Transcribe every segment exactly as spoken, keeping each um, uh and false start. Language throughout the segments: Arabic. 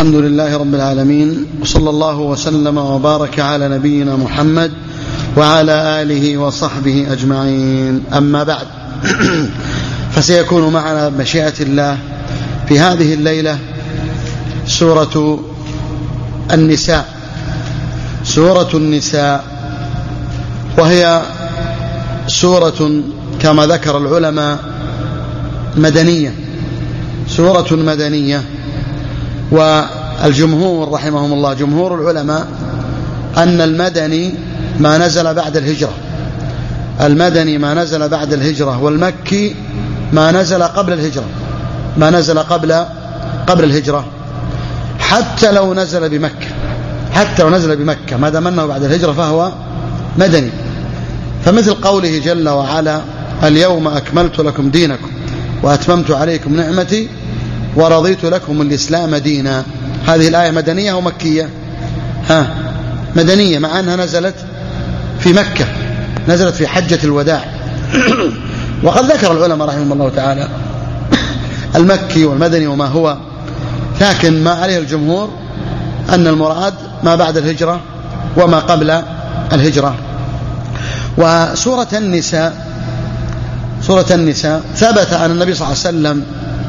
الحمد لله رب العالمين، وصلى الله وسلم وبارك على نبينا محمد وعلى آله وصحبه أجمعين. أما بعد، فسيكون معنا بمشيئة الله في هذه الليلة سورة النساء سورة النساء وهي سورة كما ذكر العلماء مدنية، سورة مدنية. والجمهور رحمهم الله، جمهور العلماء، أن المدني ما نزل بعد الهجرة، المدني ما نزل بعد الهجرة، والمكي ما نزل قبل الهجرة، ما نزل قبل قبل الهجرة، حتى لو نزل بمكة، حتى لو نزل بمكة ما دام أنه بعد الهجرة فهو مدني. فمثل قوله جل وعلا: اليوم أكملت لكم دينكم وأتممت عليكم نعمتي ورضيت لكم الإسلام دينا. هذه الآية مدنية ومكية؟ ها مدنية، مع أنها نزلت في مكة، نزلت في حجة الوداع. وقد ذكر العلماء رحمهم الله تعالى المكي والمدني وما هو، لكن ما عليه الجمهور أن المراد ما بعد الهجرة وما قبل الهجرة. وسورة النساء، سورة النساء ثبت أن النبي صلى الله عليه وسلم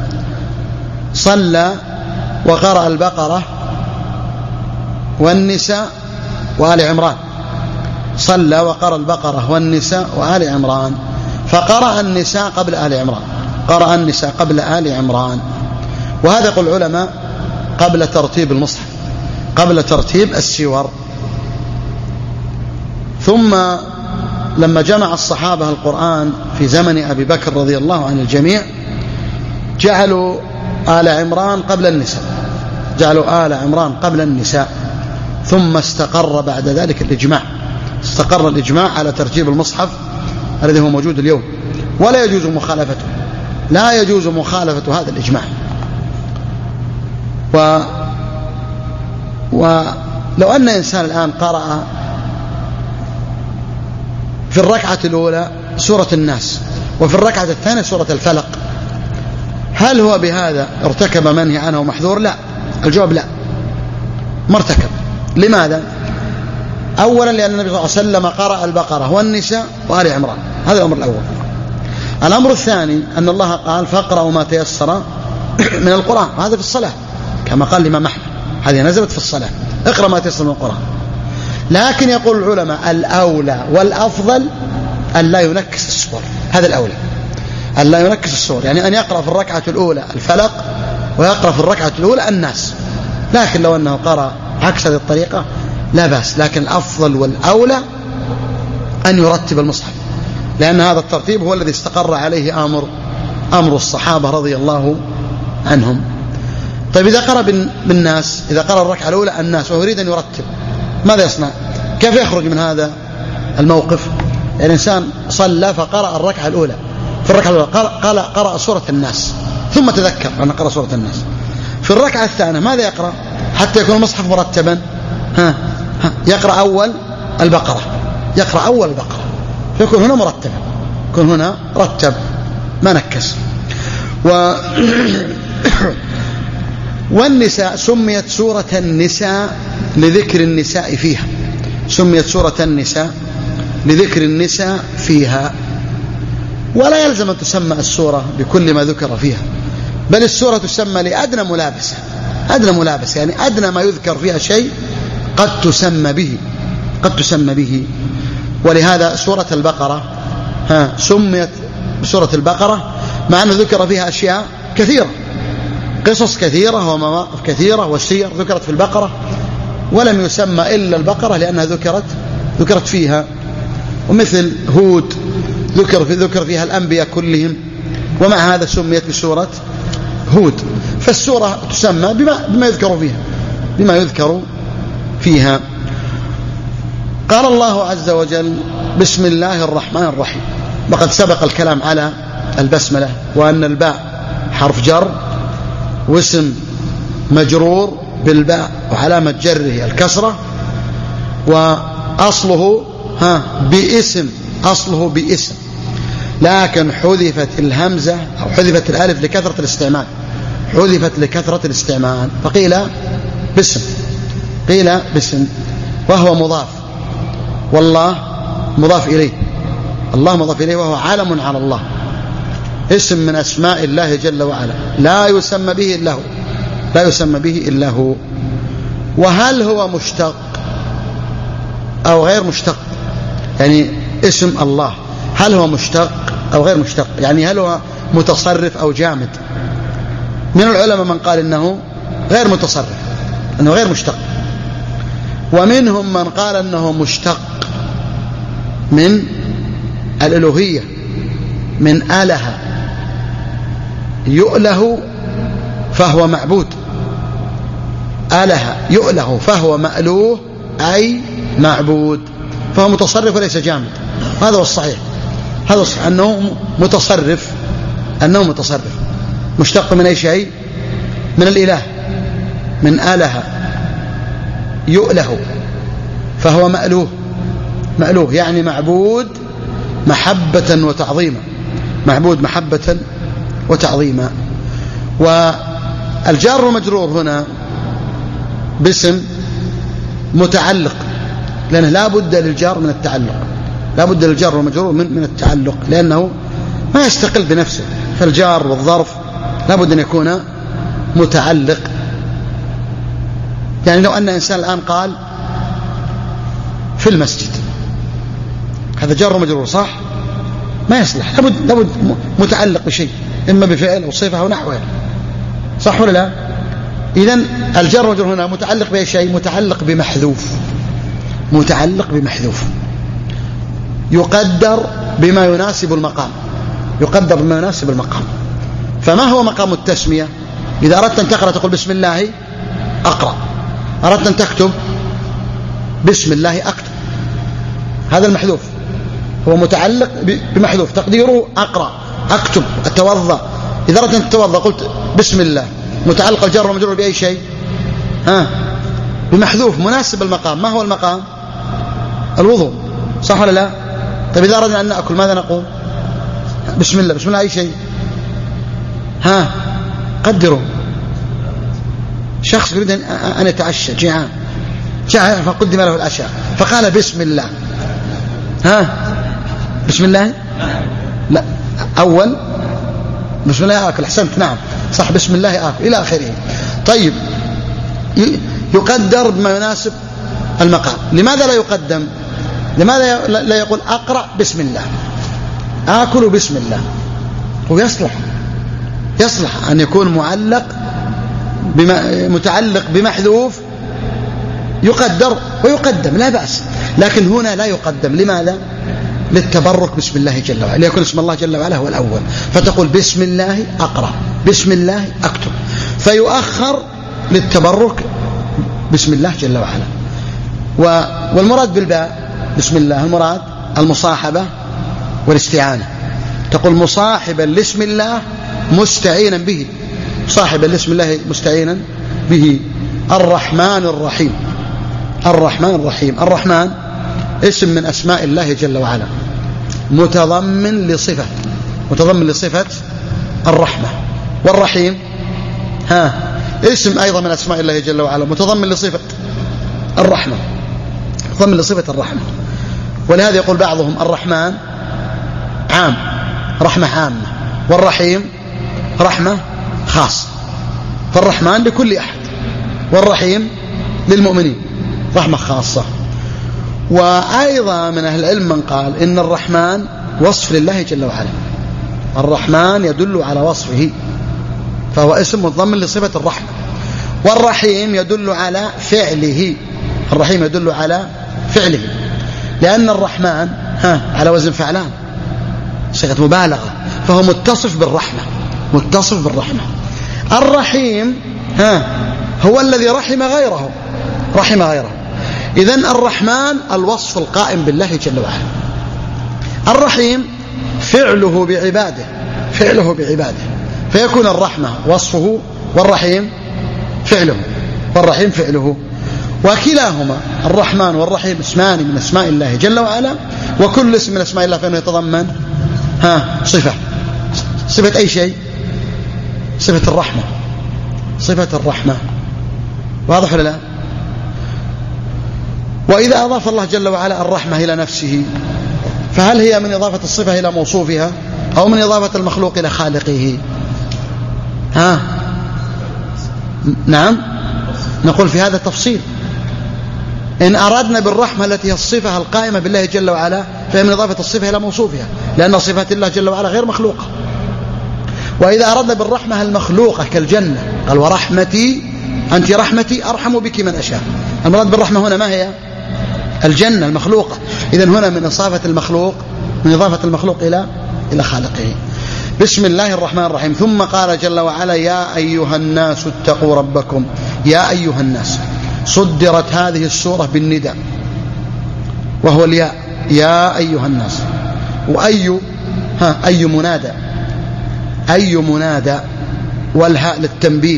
صلى وقرأ البقرة والنساء وآل عمران، صلى وقرأ البقرة والنساء وآل عمران، فقرأ النساء قبل آل عمران، قرأ النساء قبل آل عمران. وهذا يقول العلماء قبل ترتيب المصحف، قبل ترتيب السور. ثم لما جمع الصحابة القرآن في زمن أبي بكر رضي الله عن الجميع، جعلوا آل عمران قبل النساء، جعلوا آل عمران قبل النساء. ثم استقر بعد ذلك الإجماع، استقر الإجماع على ترتيب المصحف الذي هو موجود اليوم، ولا يجوز مخالفته، لا يجوز مخالفة هذا الإجماع. و ولو أن إنسان الآن قرأ في الركعة الأولى سورة الناس وفي الركعة الثانية سورة الفلق، هل هو بهذا ارتكب منهي عنه ومحذور؟ لا، الجواب لا، ما ارتكب. لماذا؟ أولا لأن النبي صلى الله عليه وسلم قرأ البقرة والنساء وآل عمران، هذا الأمر الأول. الأمر الثاني أن الله قال: فاقرأوا ما تيسر من القرآن، هذا في الصلاة كما قال الإمام أحمد، هذه نزلت في الصلاة، اقرأ ما تيسر من القرآن. لكن يقول العلماء الأولى والأفضل أن لا ينكس السور، هذا الأولى، أن لا ينكس السور، يعني أن يقرأ في الركعة الأولى الفلق ويقرأ في الركعة الأولى الناس. لكن لو أنه قرأ عكس هذه الطريقة لا بأس، لكن الأفضل والأولى أن يرتب المصحف، لأن هذا الترتيب هو الذي استقر عليه أمر أمر الصحابة رضي الله عنهم. طيب إذا قرأ بالناس، إذا قرأ الركعة الأولى الناس وهو يريد أن يرتب، ماذا يصنع؟ كيف يخرج من هذا الموقف؟ يعني إنسان صلى فقرأ الركعة الأولى، في الركعة الأولى قرأ, قرأ سورة الناس ثم تذكر أن قرأ سورة الناس، في الركعة الثانية ماذا يقرأ حتى يكون المصحف مرتبا؟ ها, ها يقرأ أول البقرة، يقرأ أول البقرة، فيكون هنا مرتبا، يكون هنا رتب ما نكس. و والنساء سميت سورة النساء لذكر النساء فيها، سميت سورة النساء لذكر النساء فيها، ولا يلزم أن تسمى السورة بكل ما ذكر فيها، بل السورة تسمى لأدنى ملابسة، أدنى ملابسة يعني أدنى ما يذكر فيها شيء قد تسمى به، قد تسمى به. ولهذا سورة البقرة ها سميت بسورة البقرة مع أنه ذكر فيها أشياء كثيرة، قصص كثيرة ومواقف كثيرة وسير ذكرت في البقرة، ولم يسمى إلا البقرة لأنها ذكرت ذكرت فيها. ومثل هود ذكر في ذكر فيها الأنبياء كلهم، ومع هذا سميت بسورة هود. فالسورة تسمى بما, بما يذكر فيها بما يذكر فيها. قال الله عز وجل: بسم الله الرحمن الرحيم. وقد سبق الكلام على البسملة، وأن الباء حرف جر واسم مجرور بالباء وعلامة جره الكسرة، وأصله ها باسم، أصله باسم، لكن حذفت الهمزة أو حذفت الألف لكثرة الاستعمال، حذفت لكثرة الاستعمال، فقيل باسم، قيل باسم وهو مضاف، والله مضاف إليه، الله مضاف إليه وهو علم على الله، اسم من أسماء الله جل وعلا لا يسمى به إلا هو، لا يسمى به إلا هو. وهل هو مشتق أو غير مشتق؟ يعني اسم الله هل هو مشتق أو غير مشتق؟ يعني هل هو متصرف أو جامد؟ من العلماء من قال إنه غير متصرف، أنه غير مشتق، ومنهم من قال أنه مشتق من الألوهية، من آله يؤله فهو معبود، آله يؤله فهو مألوه أي معبود، فهو متصرف وليس جامد. هذا هو الصحيح، هذا الصحيح أنه متصرف، أنه متصرف مشتق من أي شيء؟ من الإله، من آله يؤله فهو مألوه، مألوه يعني معبود محبة وتعظيما، معبود محبة وتعظيما. والجار والمجرور هنا باسم متعلق، لأنه لا بد للجار من التعلق، لا بد للجار والمجرور من, من التعلق، لأنه ما يستقل بنفسه، فالجار والظرف لا بد أن يكون متعلق. يعني لو أن إنسان الآن قال في المسجد، هذا جار ومجرور صح؟ ما يصلح، لابد لابد متعلق بشيء، إما بفعل أو صفة أو نحوه، صح ولا لا؟ إذن الجار والمجرور هنا متعلق بأي شيء؟ متعلق بمحذوف، متعلق بمحذوف يقدر بما يناسب المقام، يقدر بما يناسب المقام. فما هو مقام التسمية؟ إذا أردت أن تقرأ تقول بسم الله أقرأ، أردت أن تكتب بسم الله أكتب، هذا المحذوف هو متعلق بمحذوف تقديره أقرأ، أكتب، أتوضأ. إذا أردت أن تتوضأ قلت بسم الله، متعلق الجر والمجرور بأي شيء؟ ها، بمحذوف مناسب المقام. ما هو المقام؟ الوضوء، صح ولا لا؟ طيب إذا أردنا أن نأكل ماذا نقول؟ بسم الله، بسم الله أي شيء؟ ها، قدروا. شخص يريد أن يتعشى، جيعان، جاء فقدم له العشاء فقال بسم الله، ها، بسم الله؟ لا، أول بسم الله آكل، أحسنت، نعم صح، بسم الله آكل إلى آخره. طيب يقدر بما يناسب المقام. لماذا لا يقدم؟ لماذا لا يقول أقرأ بسم الله، آكل بسم الله؟ ويصلح، يصلح أن يكون معلق بما متعلق بمحذوف يقدر ويقدم، لا بأس. لكن هنا لا يقدم، لماذا؟ للتبرك بسم الله جل وعلا، ليكون اسم الله جل وعلا هو الأول، فتقول بسم الله أقرأ، بسم الله أكتب، فيؤخر للتبرك بسم الله جل وعلا. والمراد بالباء بسم الله المراد المصاحبة والاستعانة، تقول مصاحبا لاسم الله مستعينا به، صاحبا لاسم الله مستعينا به. الرحمن الرحيم، الرحمن الرحيم، الرحمن اسم من أسماء الله جل وعلا متضمن لصفة، متضمن لصفة الرحمة. والرحيم ها اسم أيضا من أسماء الله جل وعلا متضمن لصفة الرحمة، متضمن لصفة الرحمة. ولهذا يقول بعضهم الرحمن عام، رحمة عامة، والرحيم رحمة خاصة، فالرحمن لكل أحد والرحيم للمؤمنين رحمة خاصة. وأيضا من أهل العلم من قال إن الرحمن وصف لله جل وعلا، الرحمن يدل على وصفه فهو اسم متضمن لصفة الرحمة. والرحيم يدل على فعله، الرحيم يدل على فعله، لأن الرحمن ها على وزن فعلان، صيغة مبالغة، فهو متصف بالرحمة، متصف بالرحمة. الرحيم ها هو الذي رحم غيره، رحم غيره. إذن الرحمن الوصف القائم بالله جل وعلا، الرحيم فعله بعباده، فعله بعباده، فيكون الرحمة وصفه والرحيم فعله، والرحيم فعله. وكلاهما الرحمن والرحيم اسمان من اسماء الله جل وعلا، وكل اسم من اسماء الله فإنه يتضمن ها صفة، صفة أي شيء؟ صفة الرحمة، صفة الرحمة. واضح ولا لا؟ وإذا أضاف الله جل وعلا الرحمة إلى نفسه فهل هي من إضافة الصفة إلى موصوفها أو من إضافة المخلوق إلى خالقه؟ ها؟ نعم، نقول في هذا التفصيل. إن أردنا بالرحمة التي هي الصفة القائمة بالله جل وعلا فهي من إضافة الصفة إلى موصوفها، لأن صفات الله جل وعلا غير مخلوقة. وإذا أردنا بالرحمة المخلوقة كالجنة قال ورحمتي أنت رحمتي أرحم بك من أشاء. المراد بالرحمة هنا ما هي؟ الجنة المخلوقة. إذن هنا من إضافة المخلوق من إضافة المخلوق إلى إلى خالقه. بسم الله الرحمن الرحيم. ثم قال جل وعلا يا أيها الناس اتقوا ربكم. يا أيها الناس صدرت هذه السورة بالنداء وهو الياء، يا أيها الناس. وأي ها أي منادى، أي منادى، والهاء للتنبيه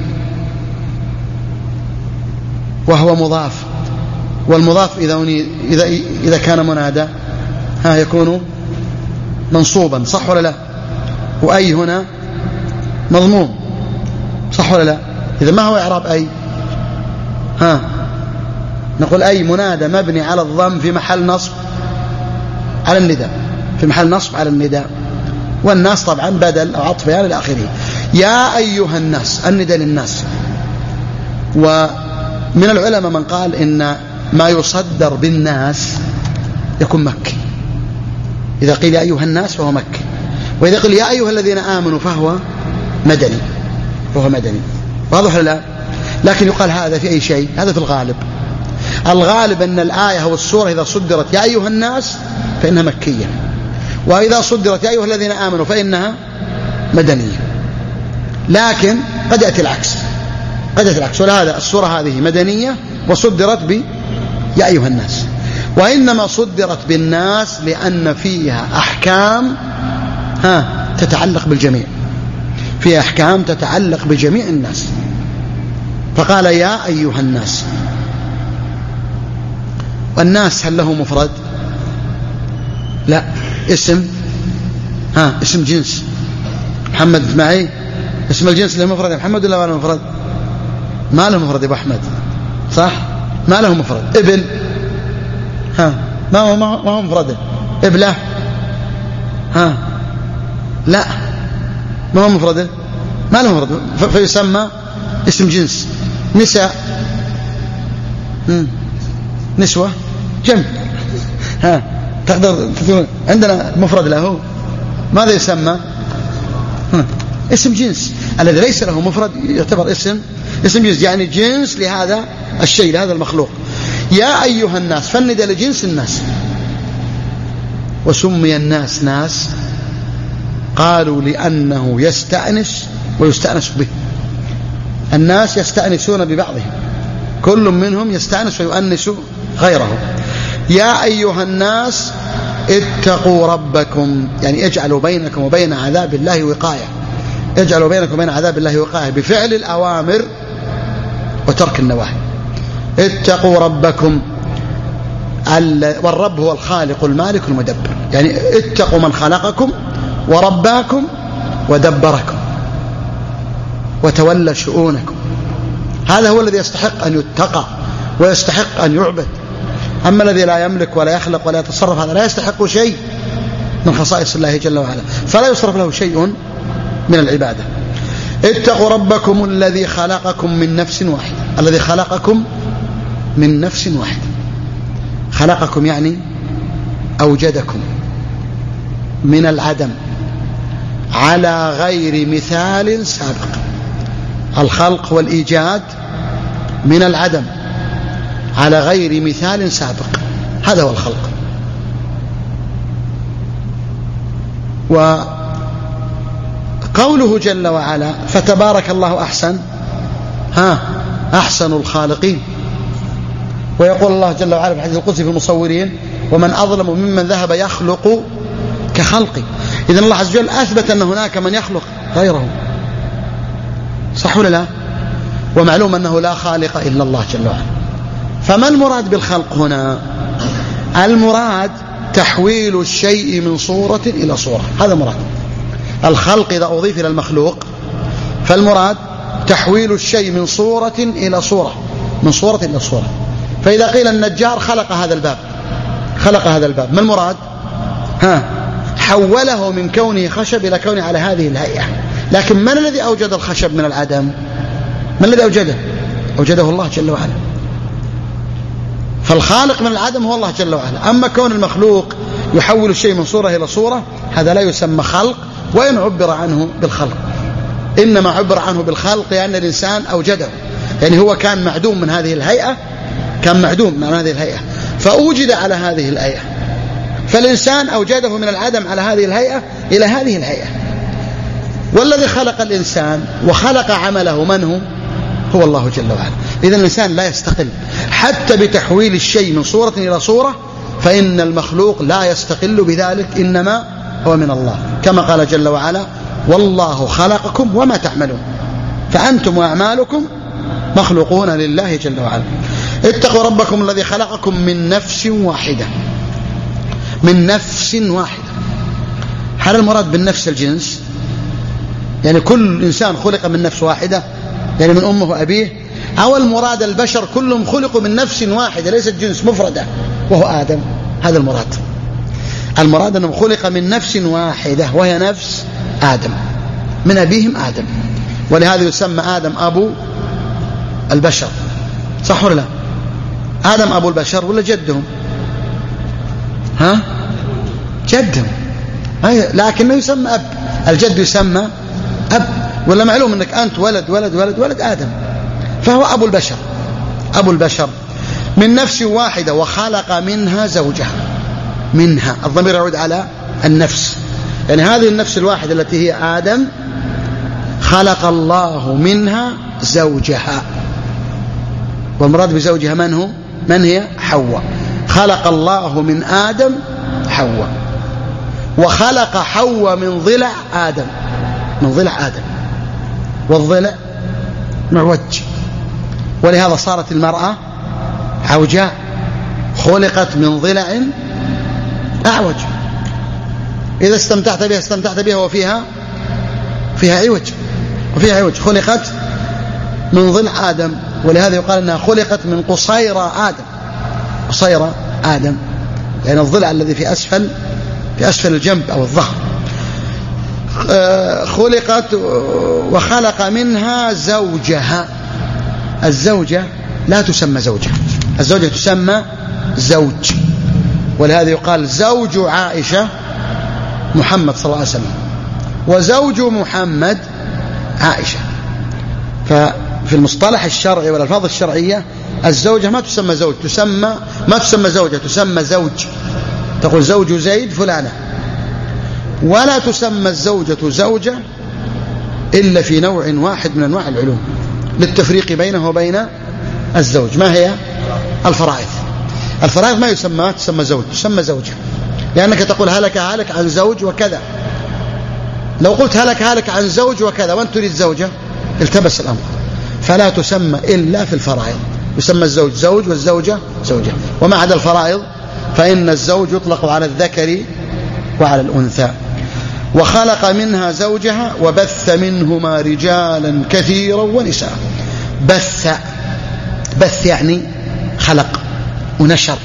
وهو مضاف، والمضاف إذا إذا إذا كان منادى ها يكون منصوبا، صح ولا لا؟ وأي هنا مضموم، صح ولا لا؟ إذا ما هو إعراب أي؟ ها نقول أي منادى مبني على الضم في محل نصب على النداء، في محل نصب على النداء، والناس طبعا بدل أو عطف يعني إلى آخره. يا أيها الناس، النداء للناس. ومن العلماء من قال إن ما يصدر بالناس يكون مكي، إذا قيل يا أيها الناس فهو مكي، وإذا قيل يا أيها الذين آمنوا فهو مدني، فهو مدني. واضح ولا لا؟ لكن يقال هذا في أي شيء؟ هذا في الغالب. الغالب أن الآية أو السورة إذا صدرت يا أيها الناس فإنها مكية، وإذا صدرت يا أيها الذين آمنوا فإنها مدنية. لكن قد يأتي العكس، قد يأتي العكس، ولهذا السورة هذه مدنية وصدرت ب يا أيها الناس. وإنما صدرت بالناس لأن فيها أحكام ها تتعلق بالجميع، فيها أحكام تتعلق بجميع الناس، فقال يا أيها الناس. والناس هل له مفرد؟ لا، اسم ها اسم جنس. محمد معي، اسم الجنس له مفرد يا محمد ولا ما له مفرد؟ ما له مفرد يا ابو احمد، صح؟ ما له مفرد. ابن ها ما هو ما هو مفرده. ابله ها لا ما هو مفرده، ما له مفرد فيسمى اسم جنس. نساء نسوة جمع ها تقدر تقول عندنا مفرد له ماذا يسمى؟ اسم جنس. الذي ليس له مفرد يعتبر اسم اسم جنس، يعني جنس لهذا الشيء، لهذا المخلوق. يا أيها الناس فالنداء لجنس الناس. وسمي الناس ناس قالوا لأنه يستأنس ويستأنس به. الناس يستأنسون ببعضهم، كل منهم يستأنس ويؤنس غيره. يا أيها الناس اتقوا ربكم، يعني اجعلوا بينكم وبين عذاب الله وقاية، اجعلوا بينكم وبين عذاب الله وقاية بفعل الأوامر وترك النواهي. اتقوا ربكم، والرب هو الخالق المالك المدبر، يعني اتقوا من خلقكم ورباكم ودبركم وتولى شؤونكم. هذا هو الذي يستحق أن يتقى ويستحق أن يعبد. أما الذي لا يملك ولا يخلق ولا يتصرف هذا لا يستحق شيء من خصائص الله جل وعلا، فلا يصرف له شيء من العبادة. اتقوا ربكم الذي خلقكم من نفس واحدة، الذي خلقكم من نفس واحدة. خلقكم يعني أوجدكم من العدم على غير مثال سابق. الخلق والإيجاد من العدم على غير مثال سابق، هذا هو الخلق. وقوله جل وعلا فتبارك الله أحسن ها أحسن الخالقين. ويقول الله جل وعلا في الحديث القدسي في المصورين ومن أظلم ممن ذهب يخلق كخلقي. إذن الله عز وجل أثبت أن هناك من يخلق غيره، صح ولا لا؟ ومعلوم أنه لا خالق إلا الله جل وعلا. فما المراد بالخلق هنا؟ المراد تحويل الشيء من صورة إلى صورة، هذا مراد الخلق. إذا أضيف إلى المخلوق فالمراد تحويل الشيء من صورة إلى صورة، من صورة إلى صورة. فإذا قيل النجار خلق هذا الباب، خلق هذا الباب، ما المراد؟ ها حوله من كونه خشب إلى كونه على هذه الهيئة. لكن من الذي أوجد الخشب من العدم؟ من الذي أوجده؟ أوجده الله جل وعلا. فالخالق من العدم هو الله جل وعلا. أما كون المخلوق يحول الشيء من صورة إلى صورة هذا لا يسمى خلق، وإن عبر عنه بالخلق. إنما عبر عنه بالخلق لأن الإنسان أوجده، يعني هو كان معدوم من هذه الهيئة، كان معدوم من هذه الهيئة فأوجد على هذه الهيئة، فالإنسان أوجده من العدم على هذه الهيئة إلى هذه الهيئة. والذي خلق الإنسان وخلق عمله من هو؟ هو الله جل وعلا. إذن الإنسان لا يستقل حتى بتحويل الشيء من صورة إلى صورة، فإن المخلوق لا يستقل بذلك، إنما هو من الله، كما قال جل وعلا: والله خلقكم وما تعملون فأنتم وأعمالكم مخلوقون لله جل وعلا. اتقوا ربكم الذي خلقكم من نفس واحدة، من نفس واحدة. هل المراد بالنفس الجنس؟ يعني كل إنسان خلق من نفس واحدة، يعني من أمه وأبيه، أو المراد البشر كلهم خلقوا من نفس واحدة ليست جنس مفردة وهو آدم؟ هذا المراد. المراد أنه خلق من نفس واحدة وهي نفس آدم، من أبيهم آدم، ولهذا يسمى آدم أبو البشر، صح ولا لا؟ آدم أبو البشر ولا جدهم؟ ها؟ جدهم، لكنه يسمى أب. الجد يسمى أب، ولا معلوم أنك أنت ولد ولد ولد ولد آدم، فهو أبو البشر، أبو البشر من نفس واحدة وخلق منها زوجها. منها الضمير يعود على النفس، يعني هذه النفس الواحدة التي هي آدم خلق الله منها زوجها، والمراد بزوجها من هو؟ من هي؟ حواء. خلق الله من آدم حواء، وخلق حواء من ضلع آدم، من ضلع آدم، والضلع معوج، ولهذا صارت المرأة عوجاء، خلقت من ضلع أعوج. إذا استمتعت بها استمتعت بها وفيها فيها عوج، وفيها عوج. خلقت من ضلع آدم، ولهذا يقال أنها خلقت من قصير آدم، قصير آدم يعني الضلع الذي في أسفل في أسفل الجنب أو الظهر. خلقت وخلق منها زوجها. الزوجة لا تسمى زوجة، الزوجة تسمى زوج، ولهذا يقال زوج عائشة محمد صلى الله عليه وسلم، وزوج محمد عائشة. ففي المصطلح الشرعي والألفاظ الشرعية الزوجة ما تسمى زوج، تسمى ما تسمى زوجة، تسمى زوج. تقول زوج زيد فلانة، ولا تسمى الزوجة زوجة إلا في نوع واحد من أنواع العلوم للتفريق بينه وبين الزوج. ما هي؟ الفرائض. الفرائض ما يسمى ما تسمى زوج، تسمى زوجة، لأنك تقول هلك هلك عن زوج وكذا. لو قلت هلك هلك عن زوج وكذا وأنت تريد زوجة التبس الأمر، فلا تسمى إلا في الفرائض. يسمى الزوج زوج والزوجة زوجة، وما عدا الفرائض فإن الزوج يطلق على الذكر وعلى الأنثى. وخلق منها زوجها وبث منهما رجالا كثيرا ونساء. بث، بث يعني خلق ونشر.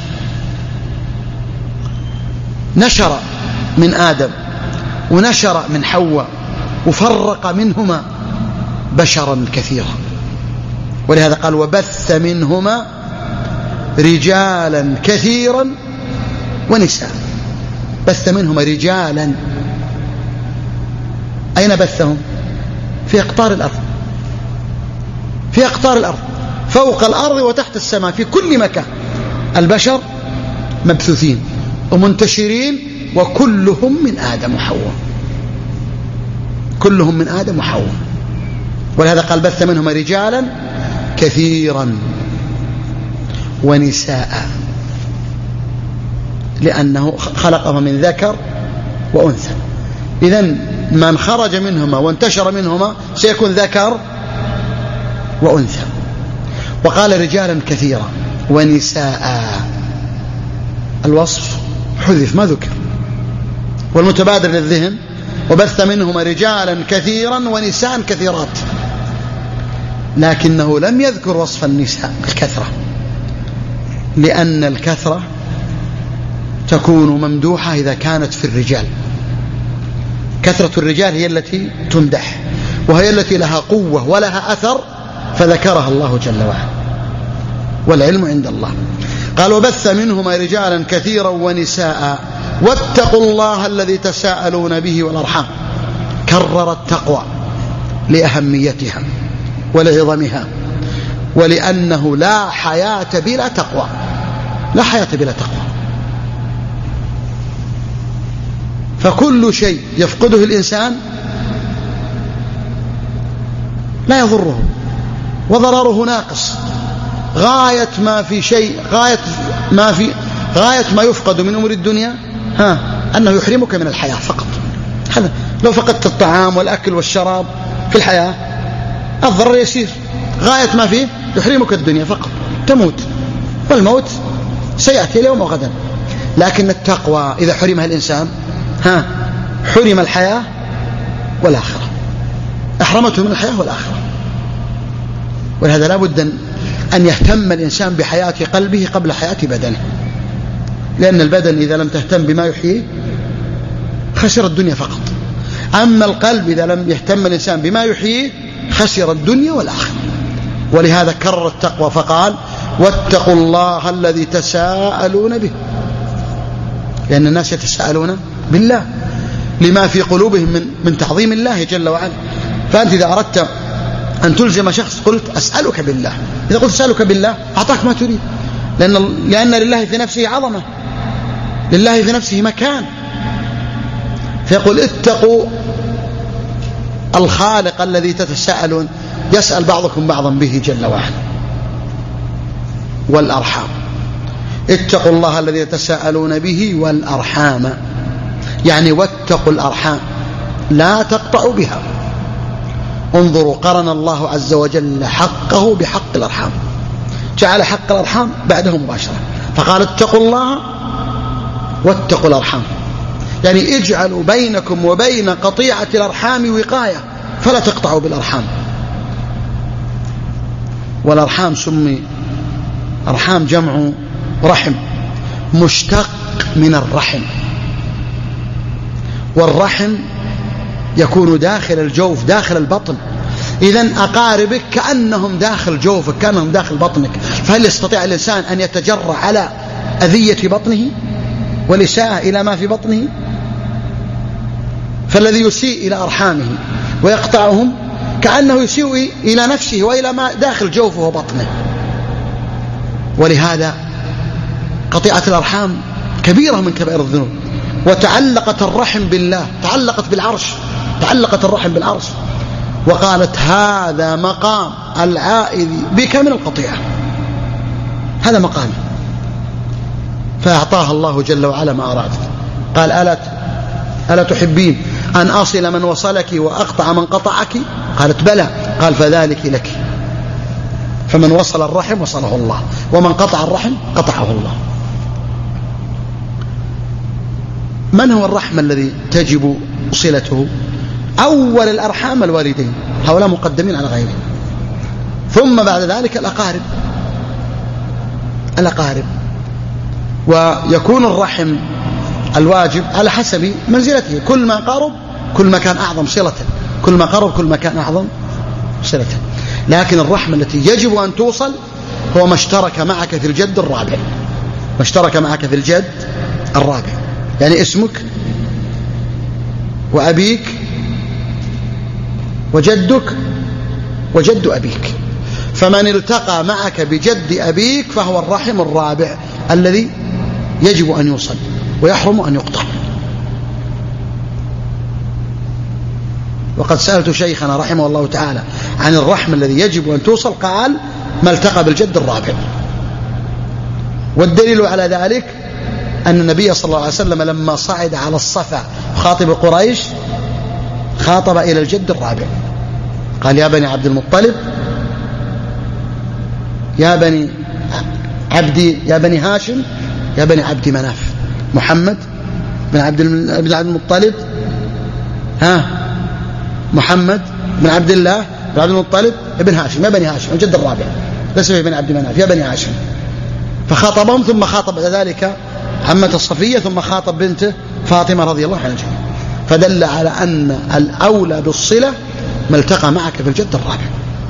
نشر من آدم ونشر من حواء وفرق منهما بشرا كثيرا، ولهذا قال وبث منهما رجالا كثيرا ونساء. بث منهما رجالا، أين بثهم؟ في أقطار الأرض، في أقطار الأرض، فوق الأرض وتحت السماء، في كل مكان البشر مبثوثين ومنتشرين، وكلهم من آدم وحواء، كلهم من آدم وحواء. ولهذا قال بث منهما رجالا كثيرا ونساء، لأنه خلقهم من ذكر وأنثى. إذن من خرج منهما وانتشر منهما سيكون ذكر وأنثى. وقال رجالا كثيرا ونساء، الوصف حذف ما ذكر، والمتبادر للذهن وبث منهما رجالا كثيرا ونساء كثيرات. لكنه لم يذكر وصف النساء الكثرة، لأن الكثرة تكون ممدوحة إذا كانت في الرجال. كثرة الرجال هي التي تمدح، وهي التي لها قوة ولها أثر، فذكرها الله جل وعلا، والعلم عند الله. قال وبث منهما رجالا كثيرا ونساء واتقوا الله الذي تساءلون به والأرحام. كرر التقوى لأهميتها ولعظمها، ولأنه لا حياة بلا تقوى، لا حياة بلا تقوى. فكل شيء يفقده الإنسان لا يضره، وضرره ناقص. غاية ما في شيء غاية ما في غاية ما يفقد من أمور الدنيا ها أنه يحرمك من الحياة فقط. هذا لو فقدت الطعام والأكل والشراب في الحياة الضرر يسير. غاية ما فيه يحرمك الدنيا فقط، تموت، والموت سيأتي اليوم وغدا. لكن التقوى إذا حرمها الإنسان ها حرم الحياة والآخرة، أحرمته من الحياة والآخرة. ولهذا لا بد أن يهتم الإنسان بحياة قلبه قبل حياة بدنه، لأن البدن إذا لم تهتم بما يحييه خسر الدنيا فقط. أما القلب إذا لم يهتم الإنسان بما يحييه خسر الدنيا والآخرة. ولهذا كرر التقوى فقال واتقوا الله الذي تساءلون به، لأن الناس يتساءلون بالله لما في قلوبهم من, من تعظيم الله جل وعلا. فأنت إذا أردت أن تلزم شخص قلت أسألك بالله، إذا قلت أسألك بالله أعطاك ما تريد، لأن, لأن لله في نفسه عظمة، لله في نفسه مكان. فيقول اتقوا الخالق الذي تتساءلون، يسأل بعضكم بعضا به جل وعلا. والأرحام، اتقوا الله الذي تتساءلون به والأرحام، يعني واتقوا الأرحام لا تقطعوا بها. انظروا قرن الله عز وجل حقه بحق الأرحام، جعل حق الأرحام بعده مباشرة، فقال اتقوا الله واتقوا الأرحام، يعني اجعلوا بينكم وبين قطيعة الأرحام وقاية، فلا تقطعوا بالأرحام. والأرحام سمي أرحام جمع رحم، مشتق من الرحم، والرحم يكون داخل الجوف داخل البطن. إذن أقاربك كأنهم داخل جوفك، كأنهم داخل بطنك. فهل يستطيع الإنسان أن يتجرع على أذية بطنه والإساءة إلى ما في بطنه؟ فالذي يسيء إلى أرحامه ويقطعهم كأنه يسيء إلى نفسه وإلى ما داخل جوفه وبطنه. ولهذا قطيعة الأرحام كبيرة من كبائر الذنوب. وتعلقت الرحم بالله، تعلقت بالعرش، تعلقت الرحم بالعرش، وقالت هذا مقام العائذ بك من القطيعة، هذا مقامي. فأعطاها الله جل وعلا ما أراد. قال ألا ألا تحبين أن أصل من وصلك وأقطع من قطعك؟ قالت بلى. قال فذلك لك. فمن وصل الرحم وصله الله، ومن قطع الرحم قطعه الله. من هو الرحم الذي تجب صلته؟ أول الأرحام الوالدين، هؤلاء مقدمين على غيرهم، ثم بعد ذلك الأقارب الأقارب ويكون الرحم الواجب على حسب منزلته، كل ما قرب كل ما كان أعظم صلة، كل ما قرب كل ما كان أعظم صلة. لكن الرحم التي يجب أن توصل هو ما اشترك معك في الجد الرابع، ما اشترك معك في الجد الرابع، يعني اسمك وأبيك وجدك وجد أبيك. فمن التقى معك بجد أبيك فهو الرحم الرابع الذي يجب أن يوصل ويحرم أن يقطع. وقد سألت شيخنا رحمه الله تعالى عن الرحم الذي يجب أن توصل، قال ما التقى بالجد الرابع. والدليل على ذلك أن النبي صلى الله عليه وسلم لما صعد على الصفا خاطب قريش خاطب إلى الجد الرابع، قال يا بني عبد المطلب، يا بني عبدي، يا بني هاشم، يا بني عبد مناف، محمد بن عبد بن عبد المطلب، ها محمد بن عبد الله عبد المطلب ابن هاشم يا بني هاشم الجد الرابع ليس في بني عبد مناف يا بني هاشم. فخاطبهم ثم خاطب بعد ذلك عمة الصفية ثم خاطب بنته فاطمة رضي الله عنها. فدل على أن الأولى بالصلة ما التقى معك في الجد الرابع.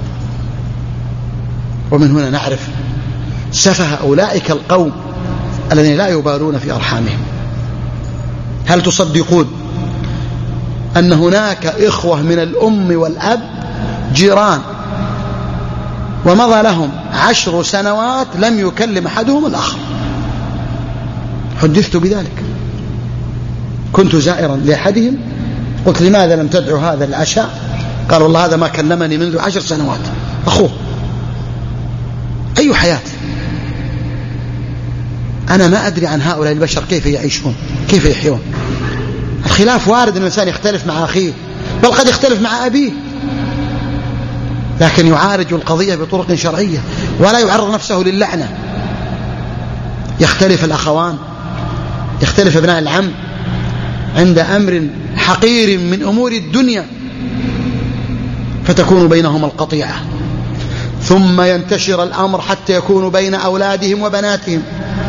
ومن هنا نعرف سفه أولئك القوم الذين لا يبالون في أرحامهم. هل تصدقون أن هناك إخوة من الأم والأب جيران ومضى لهم عشر سنوات لم يكلم أحدهم الآخر؟ حدثت بذلك، كنت زائرا لأحدهم قلت لماذا لم تدعو هذا العشاء؟ قال والله هذا ما كلمني منذ عشر سنوات. أخوه أي حياة؟ أنا ما أدري عن هؤلاء البشر كيف يعيشون كيف يحيون. الخلاف وارد أن الإنسان يختلف مع أخيه بل قد يختلف مع أبيه، لكن يعالج القضية بطرق شرعية ولا يعرض نفسه للعنة. يختلف الأخوان، يختلف ابناء العم عند أمر حقير من أمور الدنيا فتكون بينهم القطيعة، ثم ينتشر الأمر حتى يكون بين أولادهم وبناتهم،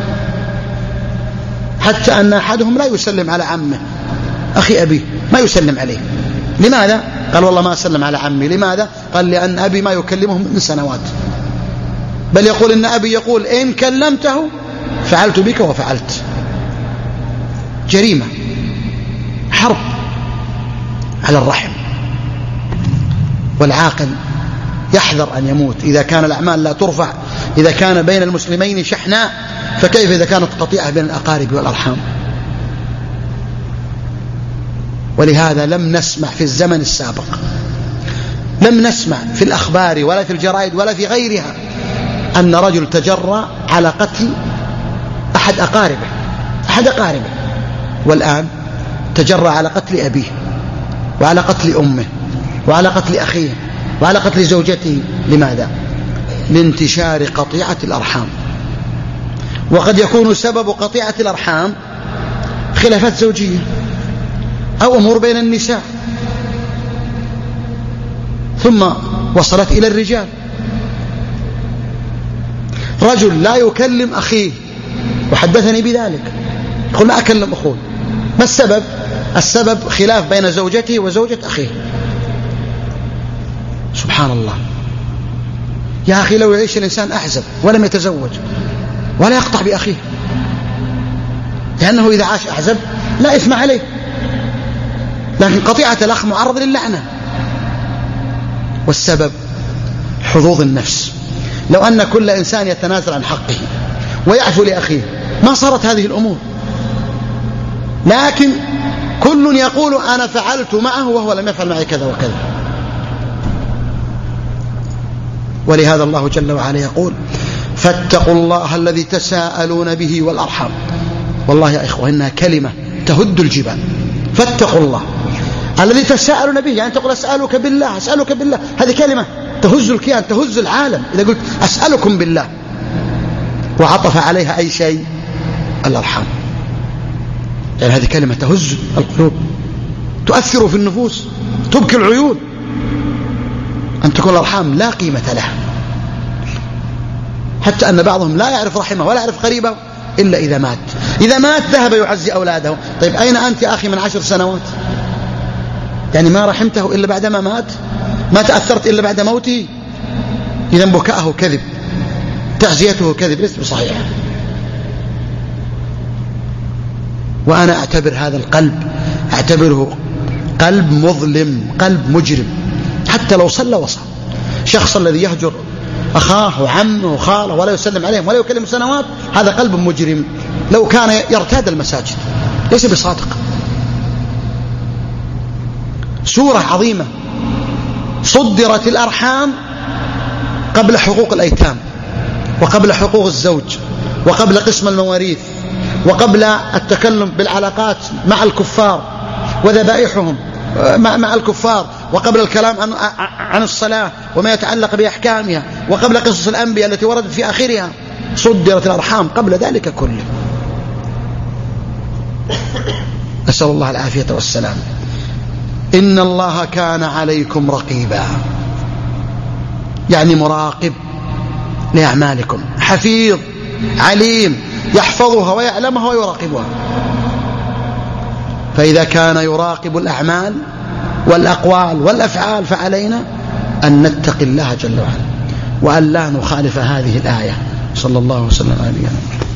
حتى أن أحدهم لا يسلم على عمه أخي أبيه ما يسلم عليه. لماذا؟ قال والله ما أسلم على عمي. لماذا؟ قال لأن أبي ما يكلمه من سنوات، بل يقول إن أبي يقول إن كلمته فعلت بك وفعلت. جريمة، حرب على الرحم. والعاقل يحذر أن يموت إذا كان الأعمال لا ترفع، إذا كان بين المسلمين شحناء، فكيف إذا كانت قطيعة بين الأقارب والأرحام؟ ولهذا لم نسمع في الزمن السابق، لم نسمع في الأخبار ولا في الجرائد ولا في غيرها أن رجل تجرأ على قتل أحد أقاربه أحد أقاربه والآن تجرأ على قتل أبيه وعلى قتل أمه وعلى قتل أخيه وعلى قتل زوجته. لماذا؟ لانتشار قطيعة الأرحام. وقد يكون سبب قطيعة الأرحام خلافات زوجية أو أمور بين النساء ثم وصلت إلى الرجال. رجل لا يكلم أخيه وحدثني بذلك، يقول ما أكلم أخوه. ما السبب؟ السبب خلاف بين زوجته وزوجة أخيه. سبحان الله. يا أخي لو يعيش الإنسان أحزب ولم يتزوج ولا يقطع بأخيه، لأنه إذا عاش أحزب لا إثم عليه، لكن قطيعة الأخ معرض للعنة. والسبب حظوظ النفس. لو أن كل إنسان يتنازل عن حقه ويعفو لأخيه ما صارت هذه الأمور، لكن كل يقول أنا فعلت معه وهو لم يفعل معي كذا وكذا. ولهذا الله جل وعلا يقول فاتقوا الله الذي تساءلون به والأرحام. والله يا إخوة إنها كلمة تهد الجبال. فاتقوا الله الذي تساءلون به، يعني تقول أسألك بالله أسألك بالله، هذه كلمة تهز الكيان تهز العالم. إذا قلت أسألكم بالله وعطف عليها أي شيء الأرحام، يعني هذه كلمة تهز القلوب تؤثر في النفوس تبكي العيون. أن تكون الأرحام لا قيمة لها، حتى أن بعضهم لا يعرف رحمه ولا يعرف قريبه إلا إذا مات. إذا مات ذهب يعزي أولاده. طيب أين أنت يا أخي من عشر سنوات؟ يعني ما رحمته إلا بعدما مات، ما تأثرت إلا بعد موته. إذا بكاءه كذب، تعزيته كذب، ليس بصحيح. وأنا أعتبر هذا القلب أعتبره قلب مظلم، قلب مجرم، حتى لو صلى وصام. شخص الذي يهجر أخاه وعمه وخاله ولا يسلم عليهم ولا يكلم سنوات، هذا قلب مجرم. لو كان يرتاد المساجد ليس بصادق. سورة عظيمة صدرت الأرحام قبل حقوق الأيتام وقبل حقوق الزوج وقبل قسم المواريث وقبل التكلم بالعلاقات مع الكفار وذبائحهم مع الكفار، وقبل الكلام عن, عن الصلاة وما يتعلق بأحكامها، وقبل قصص الأنبياء التي وردت في آخرها. صدرت الأرحام قبل ذلك كله. أسأل الله العافية والسلام. إن الله كان عليكم رقيبا. يعني مراقب لأعمالكم، حفيظ عليم يحفظها ويعلمها ويراقبها. فإذا كان يراقب الأعمال والأقوال والأفعال فعلينا أن نتقي الله جل وعلا وأن لا نخالف هذه الآية. صلى الله وسلم على نبينا محمد.